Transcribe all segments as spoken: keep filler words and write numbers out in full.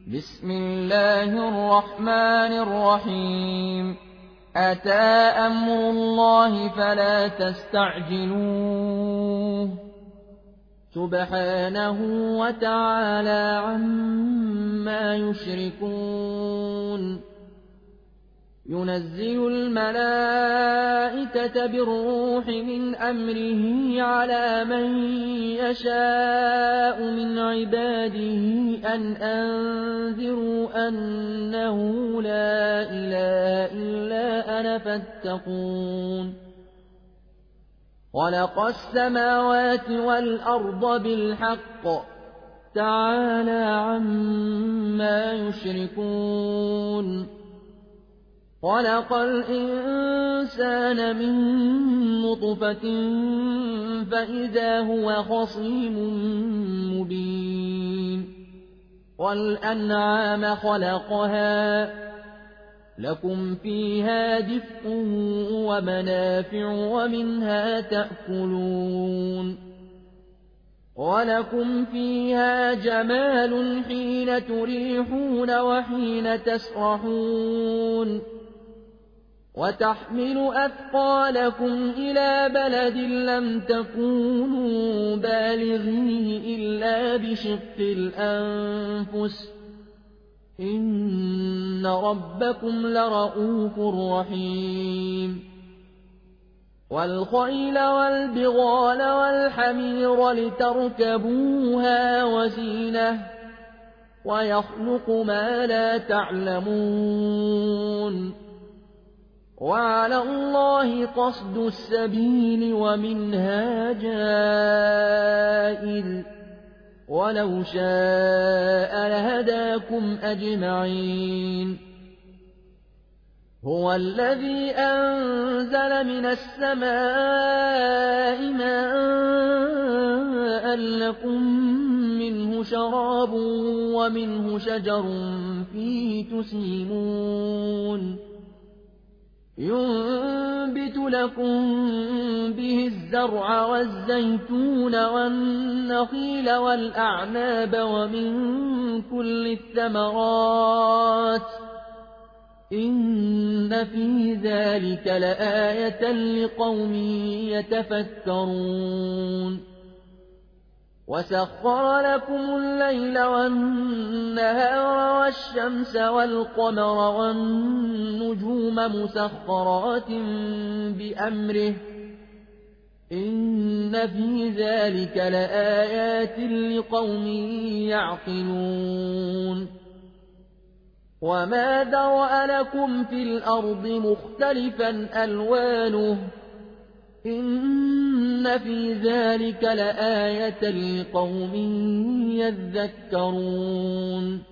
بسم الله الرحمن الرحيم أتى أمر الله فلا تستعجلوه سبحانه وتعالى عما يشركون ينزل الملائكة بالروح من أمره على من يشاء من عباده أن أنذروا أنه لا إله إلا أنا فاتقون خلق السماوات والأرض بالحق تعالى عما يشركون خلق الإنسان من نطفة فإذا هو خصيم مبين والأنعام خلقها لكم فيها دفء ومنافع ومنها تأكلون ولكم فيها جمال حين تريحون وحين تسرحون وتحمل أثقالكم إلى بلد لم تكونوا بالغيه إلا بشق الأنفس إن ربكم لرءوف رحيم والخيل والبغال والحمير لتركبوها وزينة ويخلق ما لا تعلمون وعلى الله قصد السبيل ومنها جائر ولو شاء لهداكم أجمعين هو الذي أنزل من السماء ماء لكم منه شراب ومنه شجر فيه تسيمون ينبت لكم به الزرع والزيتون والنخيل والأعناب ومن كل الثمرات إن في ذلك لآية لقوم يتفكرون وسخر لكم الليل والنهار والشمس والقمر والنجوم مسخرات بأمره إن في ذلك لآيات لقوم يعقلون وما ذرأ لكم في الأرض مختلفا ألوانه إن في ذلك لآية لقوم يذكرون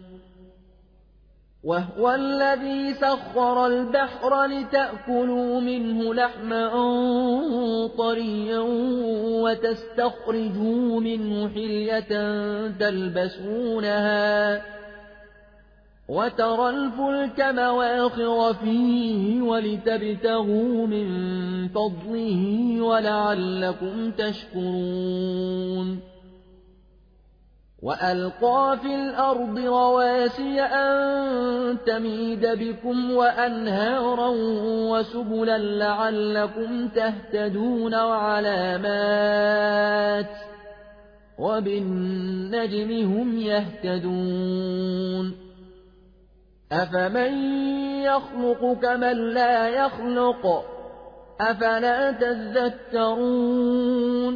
وهو الذي سخر البحر لتأكلوا منه لحما طريا وتستخرجوا منه حلية تلبسونها وترى الفلك مواخر فيه ولتبتغوا من فضله ولعلكم تشكرون وألقى في الأرض رواسي أن تميد بكم وأنهارا وسبلا لعلكم تهتدون وعلامات وبالنجم هم يهتدون أفمن يخلق كمن لا يخلق أفلا تذكرون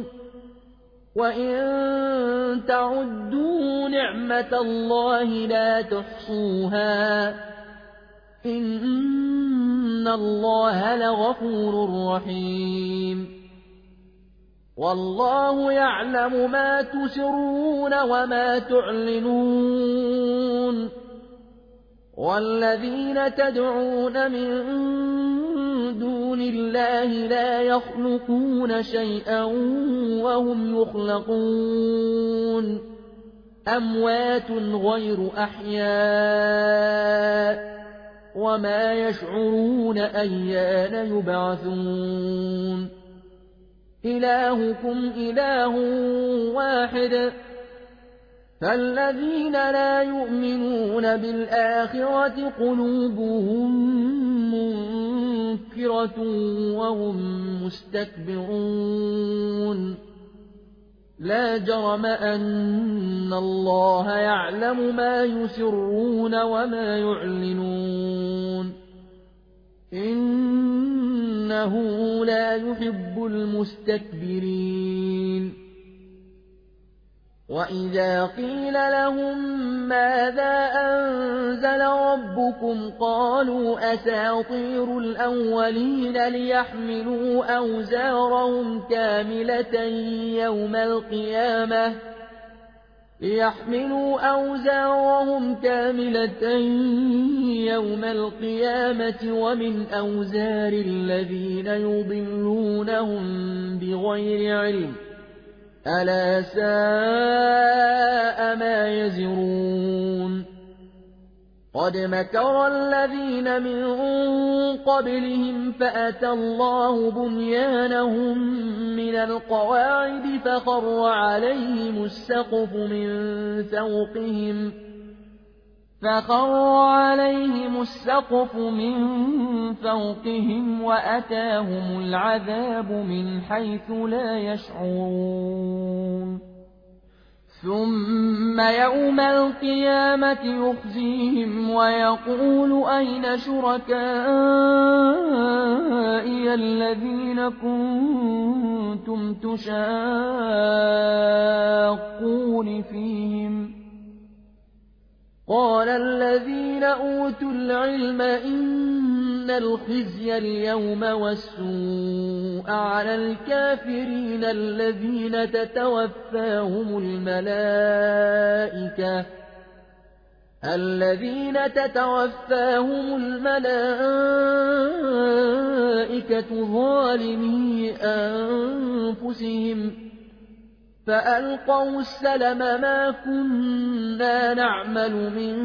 وإن تعدوا نعمة الله لا تحصوها إن الله لغفور رحيم والله يعلم ما تسرون وما تعلنون والذين تدعون من دون الله لا يخلقون شيئا وهم يخلقون أموات غير أحياء وما يشعرون أيان يبعثون إلهكم إله واحد فالذين لا يؤمنون بالآخرة قلوبهم منكرة وهم مستكبرون لا جرم أن الله يعلم ما يسرون وما يعلنون إنه لا يحب المستكبرين وإذا قيل لهم ماذا أنزل ربكم قالوا أساطير الأولين ليحملوا أوزارهم كاملة يوم القيامة ليحملوا أوزارهم كاملة يوم القيامة ومن أوزار الذين يضلونهم بغير علم ألا ساء ما يزرون قد مكر الذين من قبلهم فأتى الله بنيانهم من القواعد فخر عليهم السقف من فوقهم فخر عليهم السقف من فوقهم وأتاهم العذاب من حيث لا يشعرون ثم يوم القيامة يخزيهم ويقول أين شركائي الذين كنتم تشاقون فيهم قال الذين أوتوا العلم إن الخزي اليوم والسوء على الكافرين الذين تتوفاهم الملائكة الذين تتوفاهم الملائكة ظالمي أنفسهم فألقوا السلم ما كنا نعمل من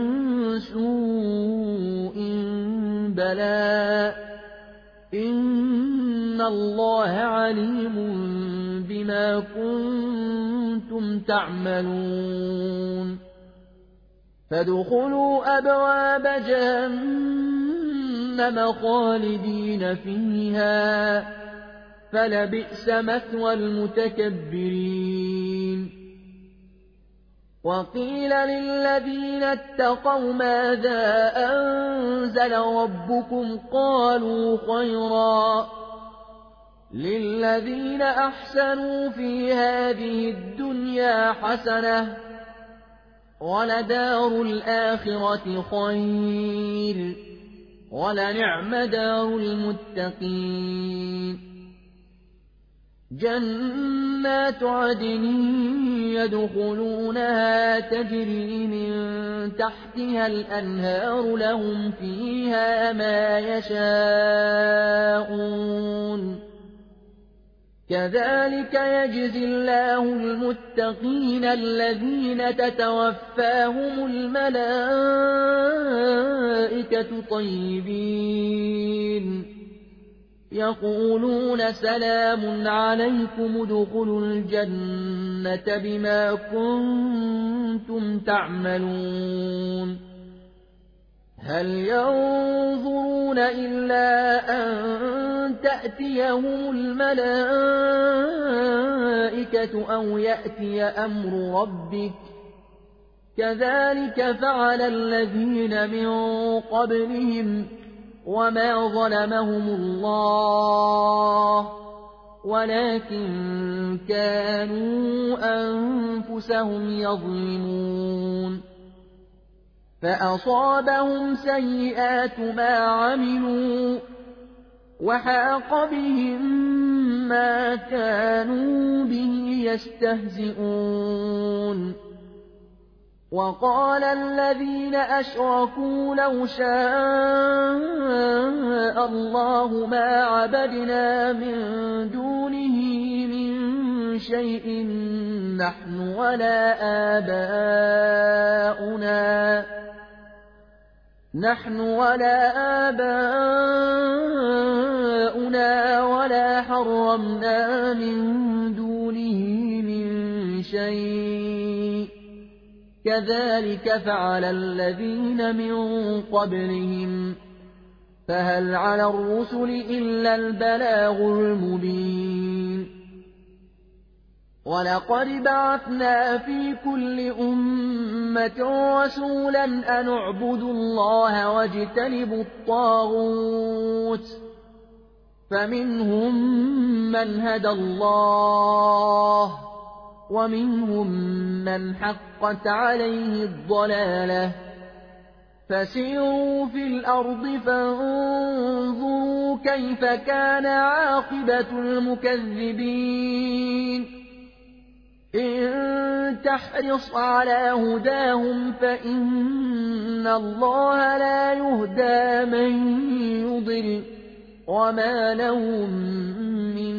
سوء بلى إن الله عليم بما كنتم تعملون فادخلوا أبواب جهنم خالدين فيها فلبئس مثوى المتكبرين وقيل للذين اتقوا ماذا أنزل ربكم قالوا خيرا للذين أحسنوا في هذه الدنيا حسنة ولدار الآخرة خير ولنعم دار المتقين جنات عدن يدخلونها تجري من تحتها الأنهار لهم فيها ما يشاءون كذلك يجزي الله المتقين الذين تتوفاهم الملائكة طيبين يقولون سلام عليكم ادخلوا الجنة بما كنتم تعملون هل ينظرون إلا أن تأتيهم الملائكة أو يأتي أمر ربك كذلك فعل الذين من قبلهم وما ظلمهم الله ولكن كانوا أنفسهم يظلمون فأصابهم سيئات ما عملوا وحاق بهم ما كانوا به يستهزئون وقال الذين أشركوا لو شاء الله ما عبدنا من دونه من شيء نحن ولا آباؤنا نحن ولا آباؤنا ولا حرمنا من دونه من شيء كذلك فعل الذين من قبلهم فهل على الرسل إلا البلاغ المبين ولقد بعثنا في كل أمة رسولا أن اعبدوا الله واجتنبوا الطاغوت فمنهم من هدى الله ومنهم من حقت عليه الضلالة فسيروا في الأرض فانظروا كيف كان عاقبة المكذبين إن تحرص على هداهم فإن الله لا يهدى من يضل وما لهم من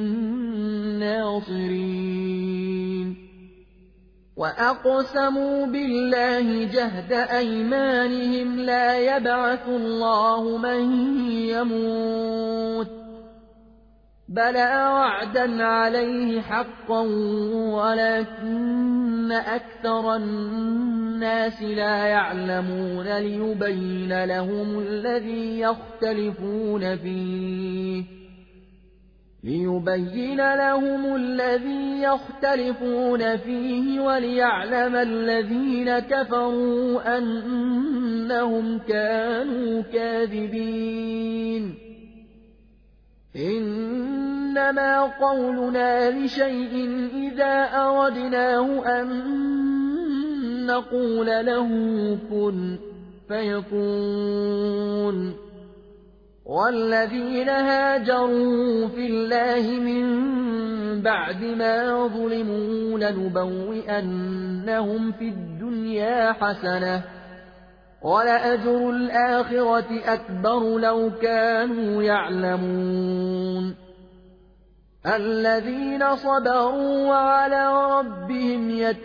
ناصرين وأقسموا بالله جهد أيمانهم لا يبعث الله من يموت بلى وعدا عليه حقا ولكن أكثر الناس لا يعلمون ليبين لهم الذي يختلفون فيه ليبين لهم الذي يختلفون فيه وليعلم الذين كفروا أنهم كانوا كاذبين إنما قولنا لشيء إذا أردناه أن نقول له كن فيكون والذين هاجروا في الله من بعد ما ظلموا لنبوئنهم في الدنيا حسنة ولأجر الآخرة أكبر لو كانوا يعلمون الذين صبروا وعلى ربهم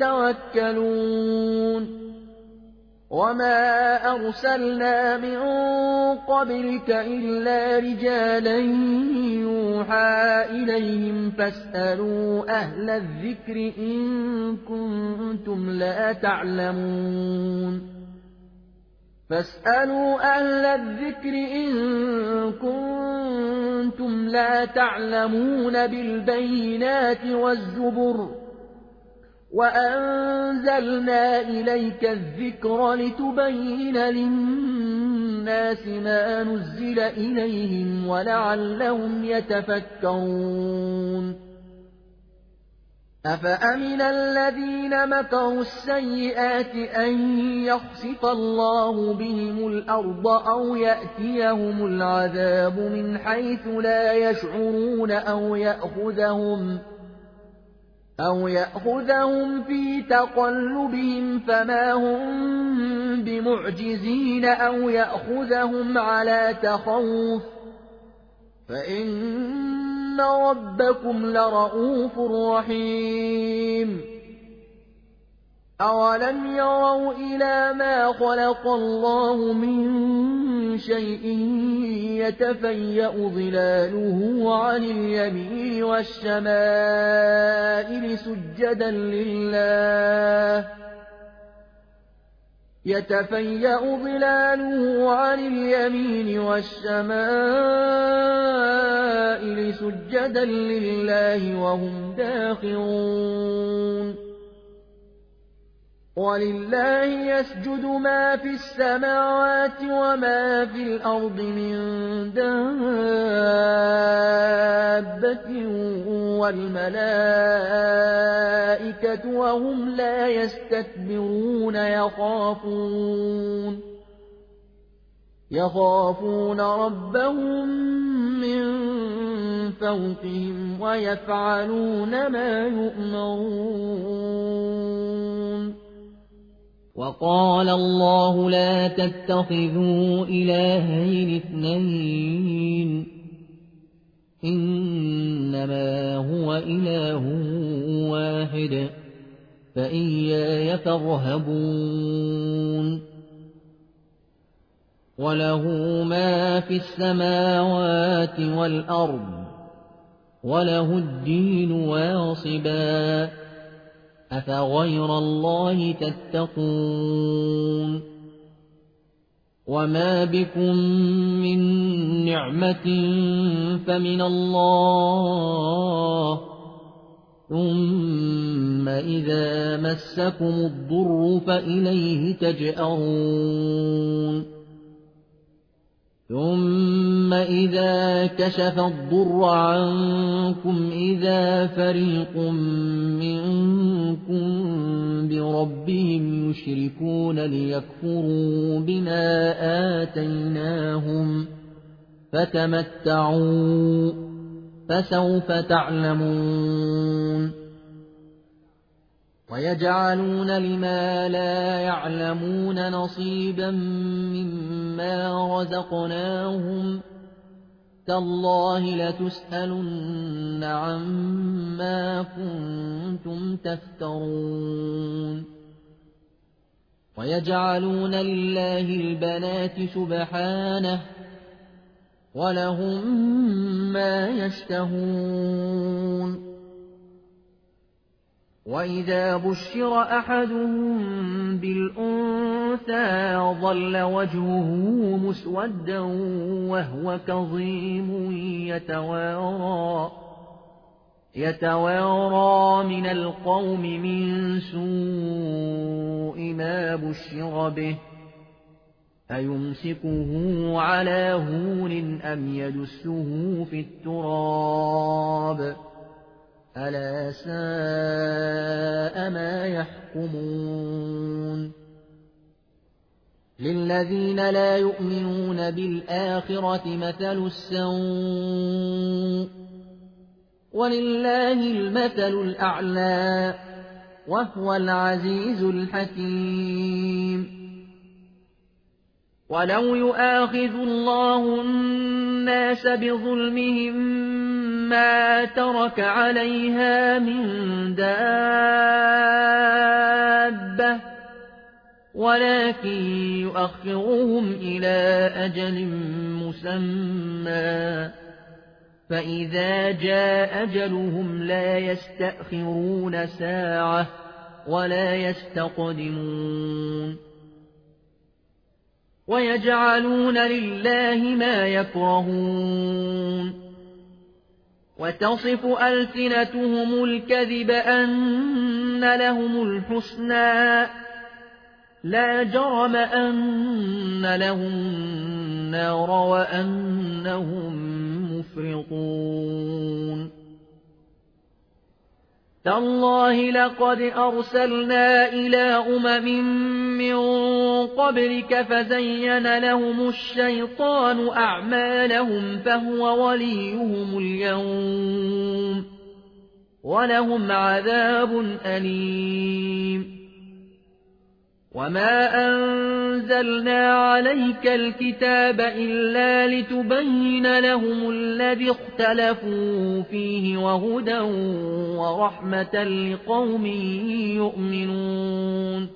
يتوكلون وما أرسلنا من قبلك إلا رجالا يوحى إليهم فاسألوا أهل الذكر إن كنتم لا تعلمون فاسألوا أهل الذكر إن كنتم لا تعلمون بالبينات والزبر وأنزلنا إليك الذكر لتبين للناس ما نزل إليهم ولعلهم يتفكرون أفأمن الذين مكروا السيئات أن يخسف الله بهم الأرض أو يأتيهم العذاب من حيث لا يشعرون أو يأخذهم أو يأخذهم في تقلبهم فما هم بمعجزين أو يأخذهم على تخوف فإن ربكم لرؤوف رحيم أولم يروا إلى ما خلق الله من شيء يتفيأ ظلاله عن اليمين والشمائل سجدا لله يتفيأ ظلاله عن اليمين والشمائل سجدا لله وهم داخرون ولله يسجد ما في السماوات وما في الأرض من دابة والملائكة وهم لا يستكبرون يخافون يخافون ربهم من فوقهم ويفعلون ما يؤمرون وقال الله لا تتخذوا إلهين اثنين إنما هو إله واحد فإياي فارهبون وله ما في السماوات والأرض وله الدين واصبا أفغير الله تتقون وما بكم من نعمة فمن الله ثم إذا مسكم الضر فإليه تجأرون ثم إذا كشف الضر عنكم إذا فريق منكم بربهم يشركون ليكفروا بما آتيناهم فتمتعوا فسوف تعلمون ويجعلون لما لا يعلمون نصيبا مما رزقناهم تالله لتسألن عما كنتم تفترون ويجعلون لله البنات سبحانه ولهم ما يشتهون وإذا بشر أحدهم بالأنثى ظل وجهه مسودا وهو كظيم يتوارى يتوارى من القوم من سوء ما بشر به أيمسكه على هون أم يدسه في التراب ألا ساء ما يحكمون للذين لا يؤمنون بالآخرة مثل السوء ولله المثل الأعلى وهو العزيز الحكيم ولو يؤاخذ الله الناس بظلمهم ما ترك عليها من دابة ولكن يؤخرهم إلى أجل مسمى فإذا جاء أجلهم لا يستأخرون ساعة ولا يستقدمون ويجعلون لله ما يكرهون وتصف ألسنتهم الكذب أن لهم الحسنى لا جرم أن لهم النار وأنهم مفرطون تالله لقد أرسلنا إلى أمم من قبلك فزين لهم الشيطان أعمالهم فهو وليهم اليوم ولهم عذاب أليم وما أنزلنا عليك الكتاب إلا لتبين لهم الذي اختلفوا فيه وهدى ورحمة لقوم يؤمنون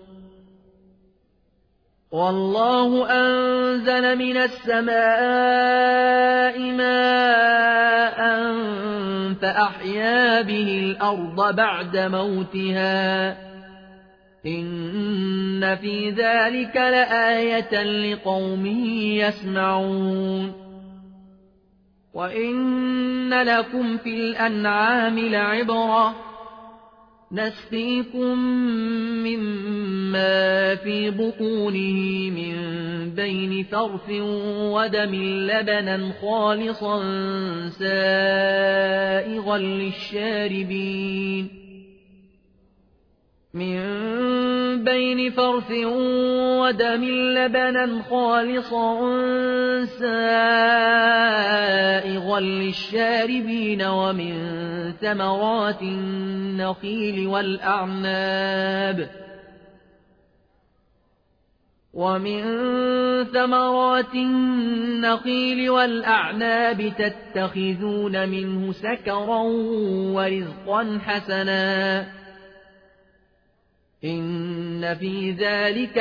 والله أنزل من السماء ماء فأحيا به الأرض بعد موتها إن في ذلك لآية لقوم يسمعون وإن لكم في الأنعام لعبرة نسقيكم مما في بطونه من بين فرث ودم لبنا خالصا سائغا للشاربين من بين فرث ودم لبنا خالصا سائغا للشاربين ومن ثمرات النخيل والأعناب ومن ثمرات النخيل والأعناب تتخذون منه سكرا ورزقا حسنا إن في ذلك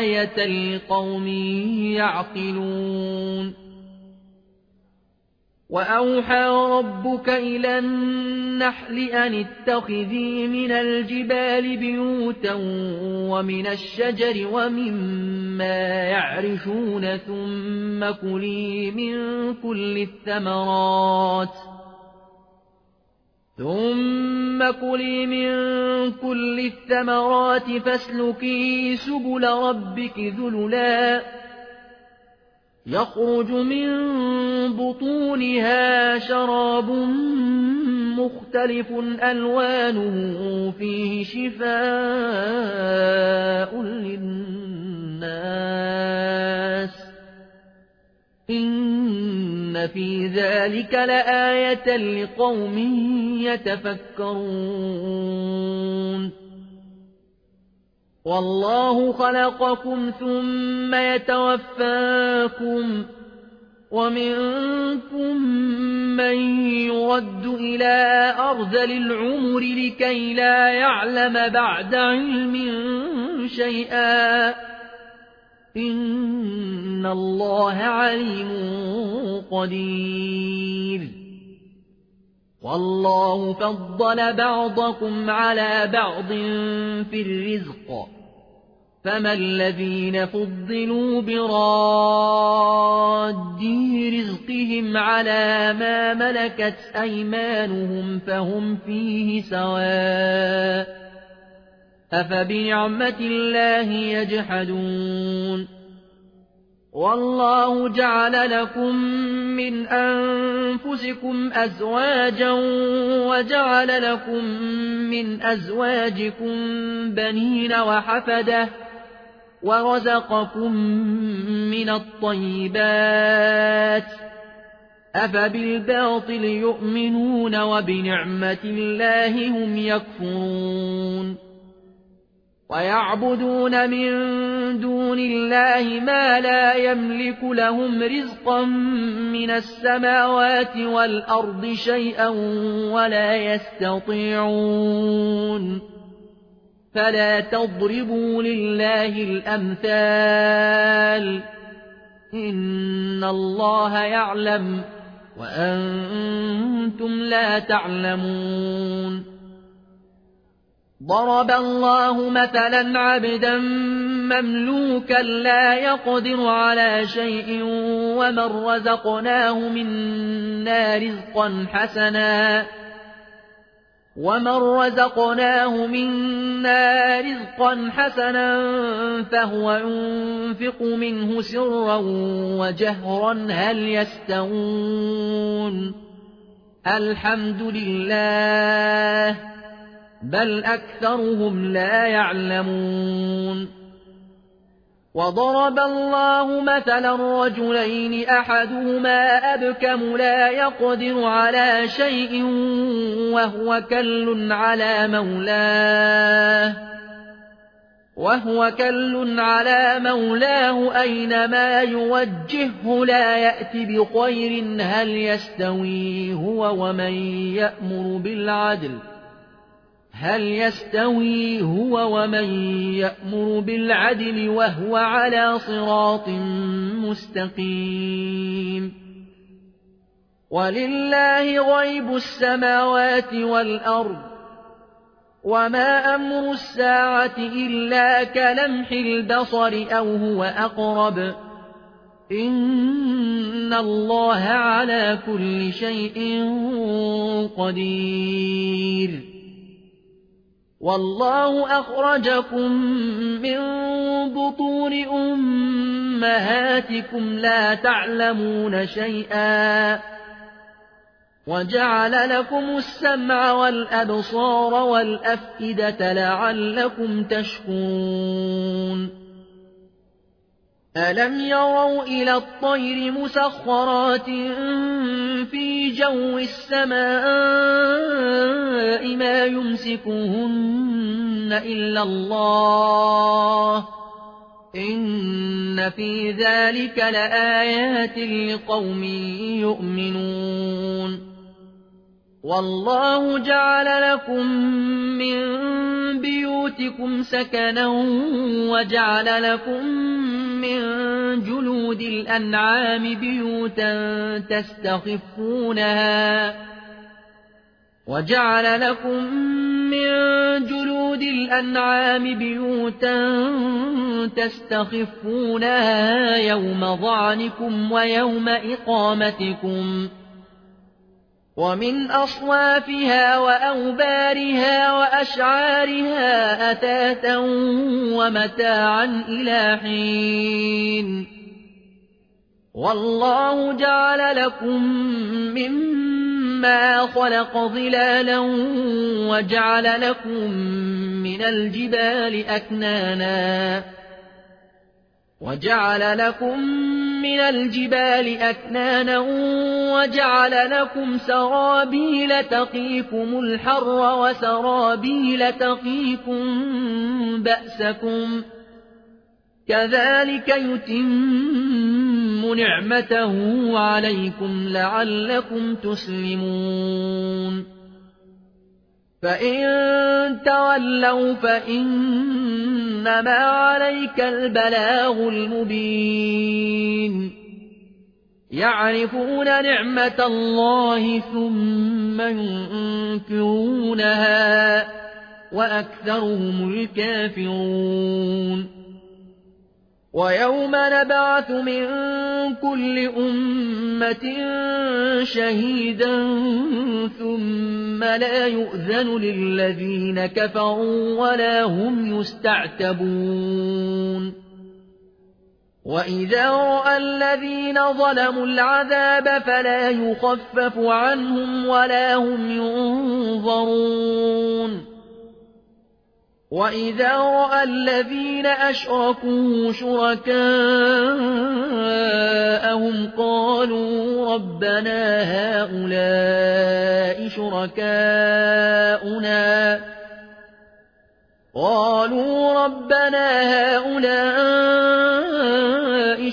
لآية لقوم يعقلون وأوحى ربك إلى النحل أن اتخذي من الجبال بيوتا ومن الشجر ومما يعرشون ثم كلي من كل الثمرات ثم كلي من كل الثمرات فاسلكي سبل ربك ذللا يخرج من بطونها شراب مختلف ألوانه فيه شفاء للناس إن في ذلك لآية لقوم يتفكرون والله خلقكم ثم يتوفاكم ومنكم من يرد إلى أرذل العمر لكي لا يعلم بعد علم شيئا إن الله عليم قدير والله فضل بعضكم على بعض في الرزق فما الذين فضلوا براد رزقهم على ما ملكت أيمانهم فهم فيه سواء أفبنعمة الله يجحدون والله جعل لكم من أنفسكم أزواجا وجعل لكم من أزواجكم بنين وحفدة ورزقكم من الطيبات أفبالباطل يؤمنون وبنعمة الله هم يكفرون ويعبدون من دون الله ما لا يملك لهم رزقا من السماوات والأرض شيئا ولا يستطيعون فلا تضربوا لله الأمثال إن الله يعلم وأنتم لا تعلمون ضرب الله مثلا عبدا مملوكا لا يقدر على شيء ومن رزقناه منا رزقا حسنا ومن رزقناه منا رزقا حسنا فهو ينفق منه سرا وجهرا هل يستوون الحمد لله بل أكثرهم لا يعلمون وضرب الله مثلا رجلين أحدهما أبكم لا يقدر على شيء وهو كل على مولاه وهو كل على مولاه أينما يوجهه لا يأتي بخير هل يستوي هو ومن يأمر بالعدل هل يستوي هو ومن يأمر بالعدل وهو على صراط مستقيم ولله غيب السماوات والأرض وما أمر الساعة إلا كلمح البصر أو هو أقرب إن الله على كل شيء قدير والله أخرجكم من بطون أمهاتكم لا تعلمون شيئا وجعل لكم السمع والأبصار والأفئدة لعلكم تشكرون ألم يروا إلى الطير مسخرات في جو السماء ما يمسكهن إلا الله إن في ذلك لآيات لقوم يؤمنون والله جعل لكم من بيوتكم سكنا وجعل لكم من جلود جلود الأنعام بيوتا تستخفونها وجعل لكم من جلود الأنعام بيوتا تستخفونها يوم ظعنكم ويوم إقامتكم ومن أصوافها وأوبارها وأشعارها أثاثا ومتاعا إلى حين والله جعل لكم مما خلق ظلالا وجعل لكم من الجبال أكنانا وجعل لكم من الجبال أكنانا وجعل لكم سرابيل تقيكم الحر وسرابيل تقيكم بأسكم كذلك يتم نعمته عليكم لعلكم تسلمون فإن تولوا فإنما عليك البلاغ المبين يعرفون نعمة الله ثم ينكرونها وأكثرهم الكافرون ويوم نبعث من كل أمة شهيدا ثم لا يؤذن للذين كفروا ولا هم يستعتبون وإذا رأى الذين ظلموا العذاب فلا يخفف عنهم ولا هم ينظرون وإذا رأى الذين أشركوا شركاءهم قالوا ربنا هؤلاء شركاؤنا قالوا ربنا هؤلاء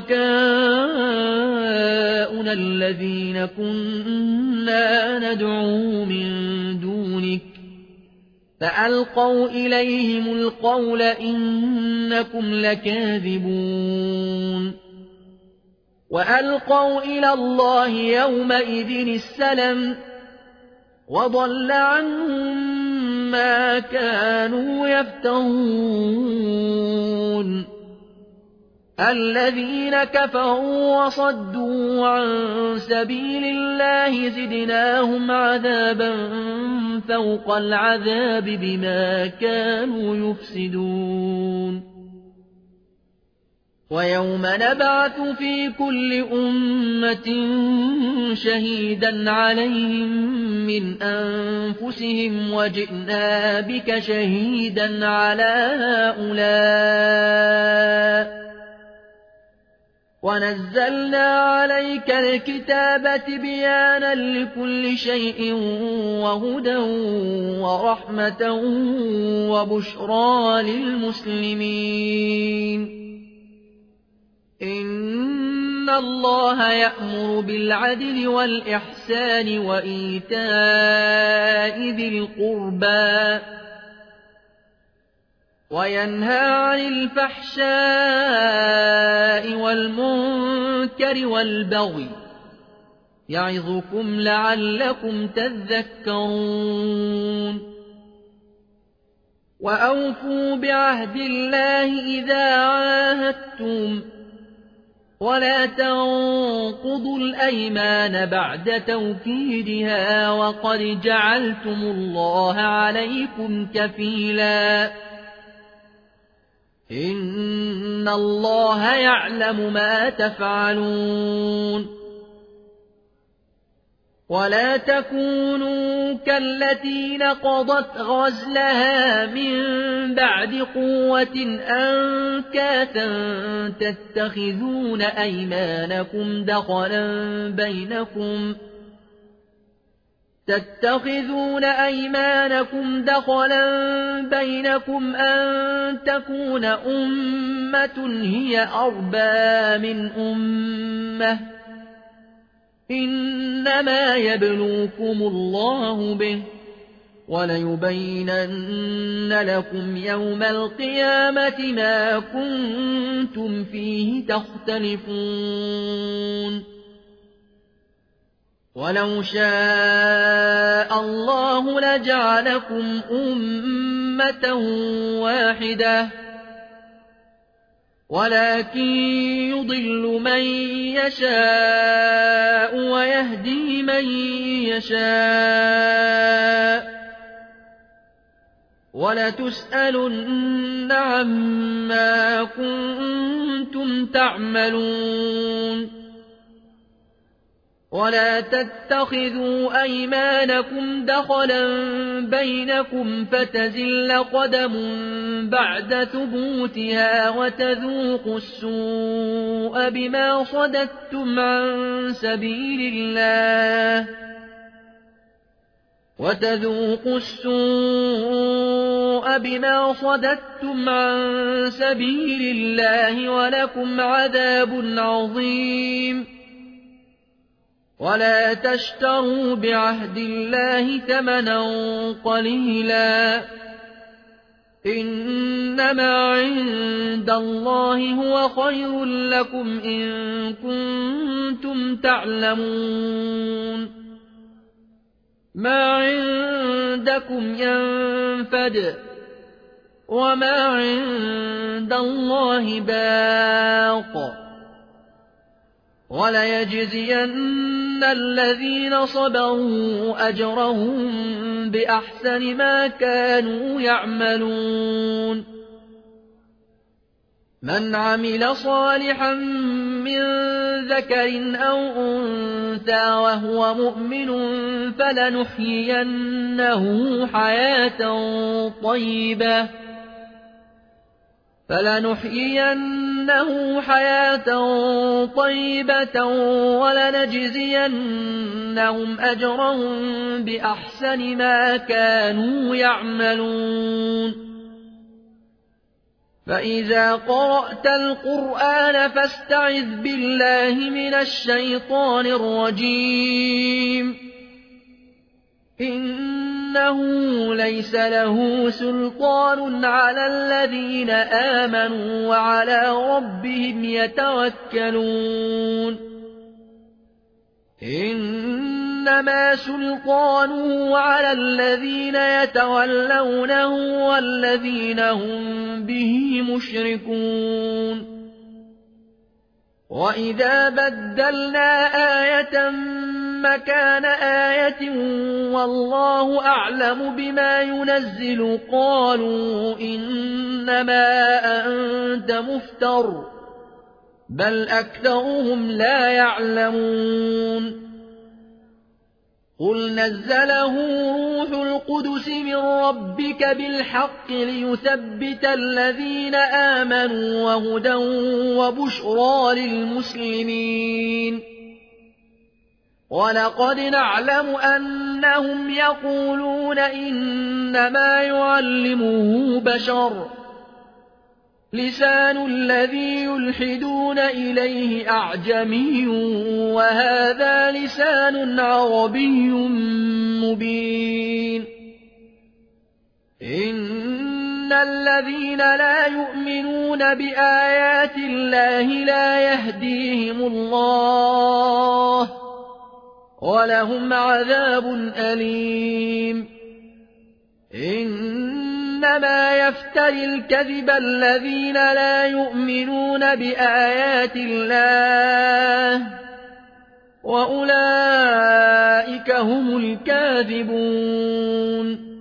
شركاؤنا الذين كنا ندعو من دونك فألقوا إليهم القول إنكم لكاذبون وألقوا إلى الله يومئذ السلم وضل عنهم ما كانوا يفترون الذين كفروا وصدوا عن سبيل الله زدناهم عذابا فوق العذاب بما كانوا يفسدون ويوم نبعث في كل أمة شهيدا عليهم من أنفسهم وجئنا بك شهيدا على هؤلاء ونزلنا عليك الكتاب بيانا لكل شيء وهدى ورحمة وبشرى للمسلمين إن الله يأمر بالعدل والإحسان وإيتاء ذي القربى وينهى عن الفحشاء والمنكر والبغي يعظكم لعلكم تذكرون وأوفوا بعهد الله إذا عاهدتم ولا تنقضوا الأيمان بعد توكيدها وقد جعلتم الله عليكم كفيلا إن الله يعلم ما تفعلون ولا تكونوا كالتي نقضت غزلها من بعد قوة أنكاثا تتخذون أيمانكم دخلا بينكم تتخذون أيمانكم دخلا بينكم أن تكون أمة هي أربى من أمة إنما يبلوكم الله به وَلَيُبَيِّنَنَّ لَكُمْ يَوْمَ الْقِيَامَةِ مَا كُنتُمْ فِيهِ تَخْتَلِفُونَ وَلَوْ شَاءَ اللَّهُ لَجَعَلَكُمْ أُمَّةً وَاحِدَةً وَلَكِن يُضِلُّ مَن يَشَاءُ وَيَهْدِي مَن يَشَاءُ وَلَتُسْأَلُنَّ عَمَّا كُنتُمْ تَعْمَلُونَ وَلَا تَتَّخِذُوا أَيْمَانَكُمْ دَخَلًا بَيْنَكُمْ فَتَزِلَّ قَدَمٌ بَعْدَ ثُبُوتِهَا وَتَذُوقُوا السُّوءَ بِمَا صَدَدتُّمْ عَن سَبِيلِ اللَّهِ وَتَذُوقُوا السُّوءَ بِمَا صَدَدتُّمْ عَن سَبِيلِ اللَّهِ وَلَكُمْ عَذَابٌ عَظِيمٌ وَلَا تَشْتَرُوا بِعَهْدِ اللَّهِ ثَمَنًا قَلِيلًا إِنَّمَا عِندَ اللَّهِ هُوَ خَيْرٌ لَّكُمْ إِن كُنتُمْ تَعْلَمُونَ مَا عِندَكُمْ يَنفَدُ وَمَا عِندَ اللَّهِ بَاقٍ وَلَيَجْزِيَنَّ الَّذِينَ صَبَرُوا أَجْرَهُم بِأَحْسَنِ مَا كَانُوا يَعْمَلُونَ مَنْ عَمِلَ صَالِحًا مِّن ذَكَرٍ أَوْ أُنثَىٰ وَهُوَ مُؤْمِنٌ فَلَنُحْيِيَنَّهُ حَيَاةً طَيِّبَةً فَلَنُحْيِيَنَّهُ حَيَاةً طَيِّبَةً وَلَنَجْزِيَنَّهُمْ أَجْرَهُم بِأَحْسَنِ مَا كَانُوا يَعْمَلُونَ فَإِذَا قَرَأْتَ الْقُرْآنَ فَاسْتَعِذْ بِاللَّهِ مِنَ الشَّيْطَانِ الرَّجِيمِ إِنَّهُ لَيْسَ لَهُ سُلْطَانٌ عَلَى الَّذِينَ آمَنُوا وَعَلَىٰ رَبِّهِمْ يَتَوَكَّلُونَ إِنَّمَا سُلْطَانُهُ عَلَى الَّذِينَ يَتَوَلَّوْنَهُ وَالَّذِينَ هُم بِهِ مُشْرِكُونَ وَإِذَا بَدَّلْنَا آيَةً مَّكَانَ آيَةٍ وَاللَّهُ أَعْلَمُ بِمَا يُنَزِّلُ قَالُوا إِنَّمَا أَنتَ مُفْتَرٍ بَلْ أَكْثَرُهُمْ لَا يَعْلَمُونَ قُلْ نَزَّلَهُ رُوحُ الْقُدُسِ مِن رَّبِّكَ بِالْحَقِّ لِيُثَبِّتَ الَّذِينَ آمَنُوا وَهُدًى وَبُشْرَىٰ لِلْمُسْلِمِينَ وَلَقَدْ نَعْلَمُ أَنَّهُمْ يَقُولُونَ إِنَّمَا يُعَلِّمُهُ بَشَرٌ لِّسَانُ الَّذِي يُلْحِدُونَ إِلَيْهِ أَعْجَمِيٌّ وَهَٰذَا لِسَانٌ عَرَبِيٌّ مُّبِينٌ إِنَّ الَّذِينَ لَا يُؤْمِنُونَ بِآيَاتِ اللَّهِ لَا يَهْدِيهِمُ اللَّهُ وَلَهُمْ عَذَابٌ أَلِيمٌ إِنَّمَا يَفْتَرِي الْكَذِبَ الَّذِينَ لَا يُؤْمِنُونَ بِآيَاتِ اللَّهِ وَأُولَٰئِكَ هُمُ الْكَاذِبُونَ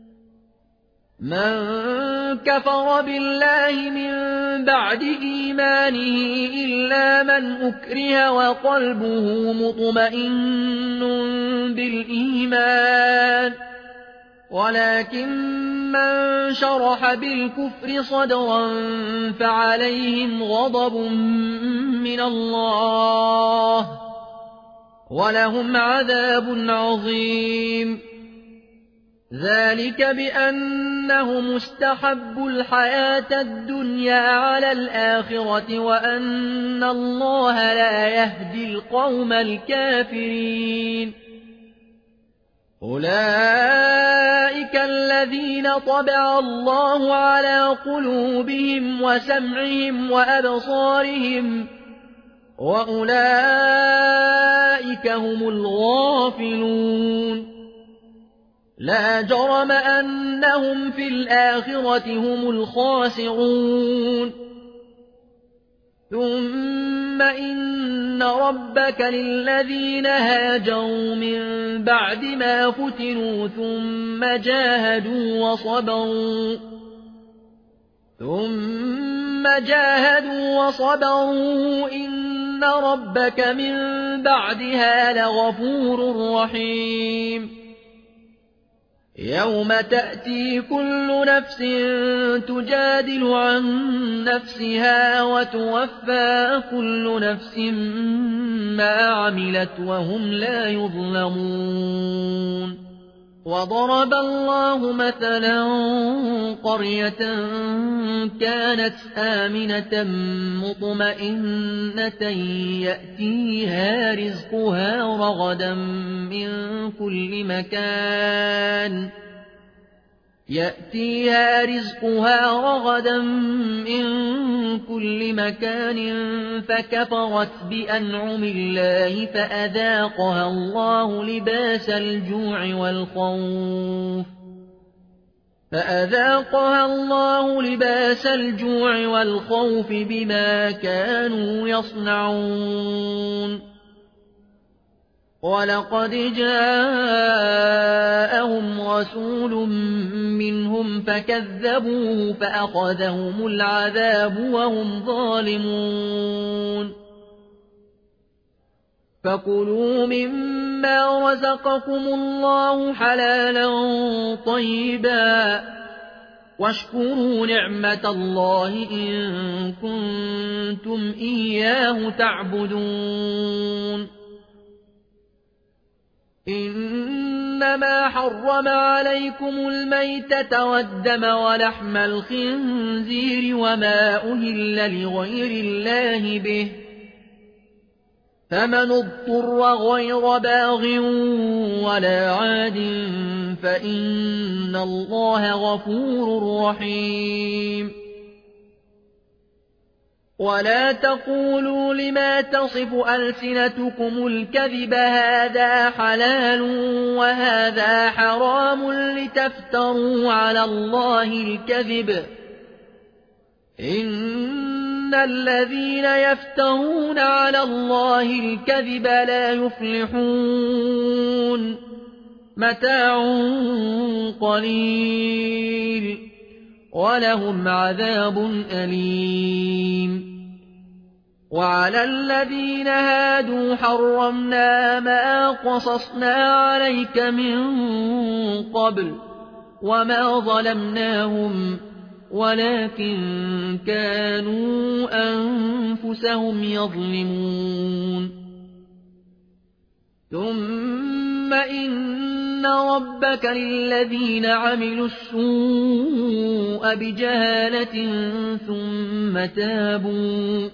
مَن كَفَرَ بِاللَّهِ مِن بَعْدِ إِيمَانِهِ إِلَّا مَنْ أُكْرِهَ وَقَلْبُهُ مُطْمَئِنٌّ بِالْإِيمَانِ وَلَٰكِن مَّن شَرَحَ بِالْكُفْرِ صَدْرًا فَعَلَيْهِمْ غَضَبٌ مِّنَ اللَّهِ وَلَهُمْ عَذَابٌ عَظِيمٌ ذَٰلِكَ بِأَنَّهُمُ اسْتَحَبُّوا الْحَيَاةَ الدُّنْيَا عَلَى الْآخِرَةِ وَأَنَّ اللَّهَ لَا يَهْدِي الْقَوْمَ الْكَافِرِينَ أولئك الذين طبع الله على قلوبهم وسمعهم وأبصارهم وأولئك هم الغافلون لا جرم أنهم في الآخرة هم الخاسرون ثم إن ربك للذين هاجروا من بعد ما فتنوا ثم جاهدوا وصبروا ثم جاهدوا وصبروا إن ربك من بعدها لغفور رحيم يوم تأتي كل نفس تجادل عن نفسها وتوفى كل نفس ما عملت وهم لا يظلمون وضرب الله مثلا قرية كانت آمنة مطمئنة يأتيها رزقها رغدا من كل مكان يأتيها رزقها رغدا من كل مكان فكفرت بأنعم الله فأذاقها الله لباس الجوع والخوف فأذاقها الله لباس الجوع والخوف بما كانوا يصنعون ولقد جاءهم رسول منهم فكذبوه فأخذهم العذاب وهم ظالمون فكلوا مما رزقكم الله حلالا طيبا واشكروا نعمة الله إن كنتم إياه تعبدون إنما حرم عليكم الميتة والدم ولحم الخنزير وما أهل لغير الله به فمن اضطر غير باغ ولا عاد فإن الله غفور رحيم ولا تقولوا لما تصف ألسنتكم الكذب هذا حلال وهذا حرام لتفتروا على الله الكذب إن الذين يفترون على الله الكذب لا يفلحون متاع قليل ولهم عذاب أليم وعلى الذين هادوا حرمنا ما قصصنا عليك من قبل وما ظلمناهم ولكن كانوا أنفسهم يظلمون ثم إن ربك للذين عملوا السوء بجهالة ثم تابوا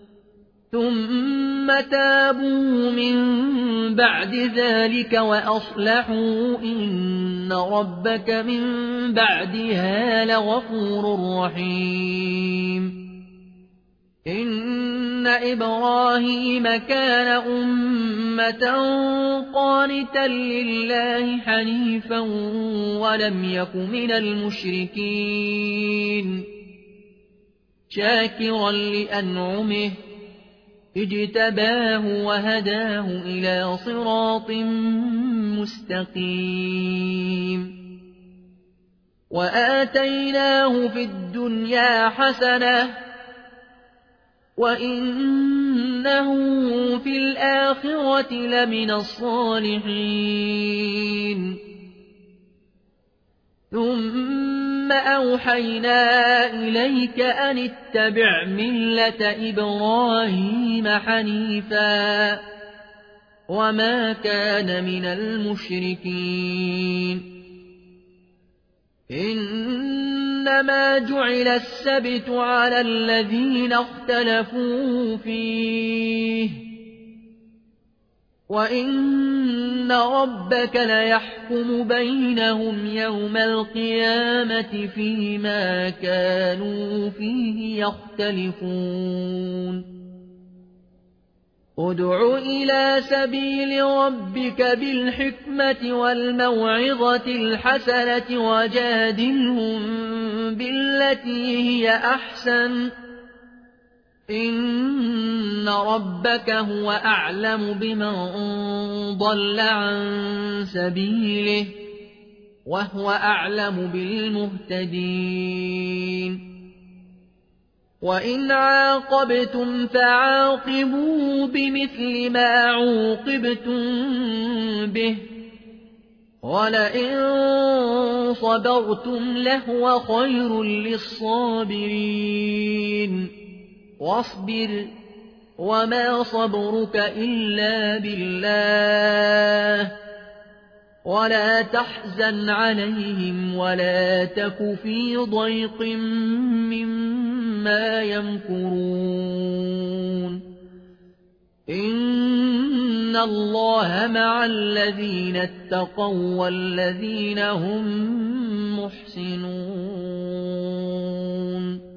ثم تابوا من بعد ذلك وأصلحوا إن ربك من بعدها لغفور رحيم إن إبراهيم كان أمة قانتا لله حنيفا ولم يك من المشركين شاكرا لأنعمه اجتباه وهداه إلى صراط مستقيم وآتيناه في الدنيا حسنة وإنه في الآخرة لمن الصالحين ثم أوحينا إليك أن اتبع ملة إبراهيم حنيفا وما كان من المشركين إنما جعل السبت على الذين اختلفوا فيه وإن إن ربك ليحكم بينهم يوم القيامة فيما كانوا فيه يختلفون ادع إلى سبيل ربك بالحكمة والموعظة الحسنة وجادلهم بالتي هي أحسن إن ربك هو أعلم بمن ضل عن سبيله وهو أعلم بالمهتدين وإن عاقبتم فعاقبوا بمثل ما عوقبتم به ولئن صبرتم لهو خير للصابرين واصبر وما صبرك إلا بالله ولا تحزن عليهم ولا تك في ضيق مما يمكرون إن الله مع الذين اتقوا والذين هم محسنون